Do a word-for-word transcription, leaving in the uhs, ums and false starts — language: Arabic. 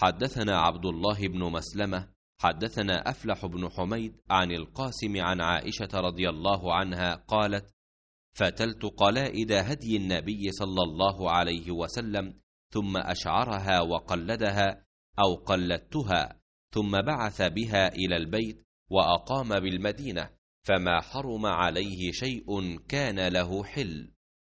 حدثنا عبد الله بن مسلمة حدثنا أفلح بن حميد عن القاسم عن عائشة رضي الله عنها قالت: فتلت قلائد هدي النبي صلى الله عليه وسلم ثم أشعرها وقلدها أو قلدتها، ثم بعث بها إلى البيت وأقام بالمدينة، فما حرم عليه شيء كان له حل.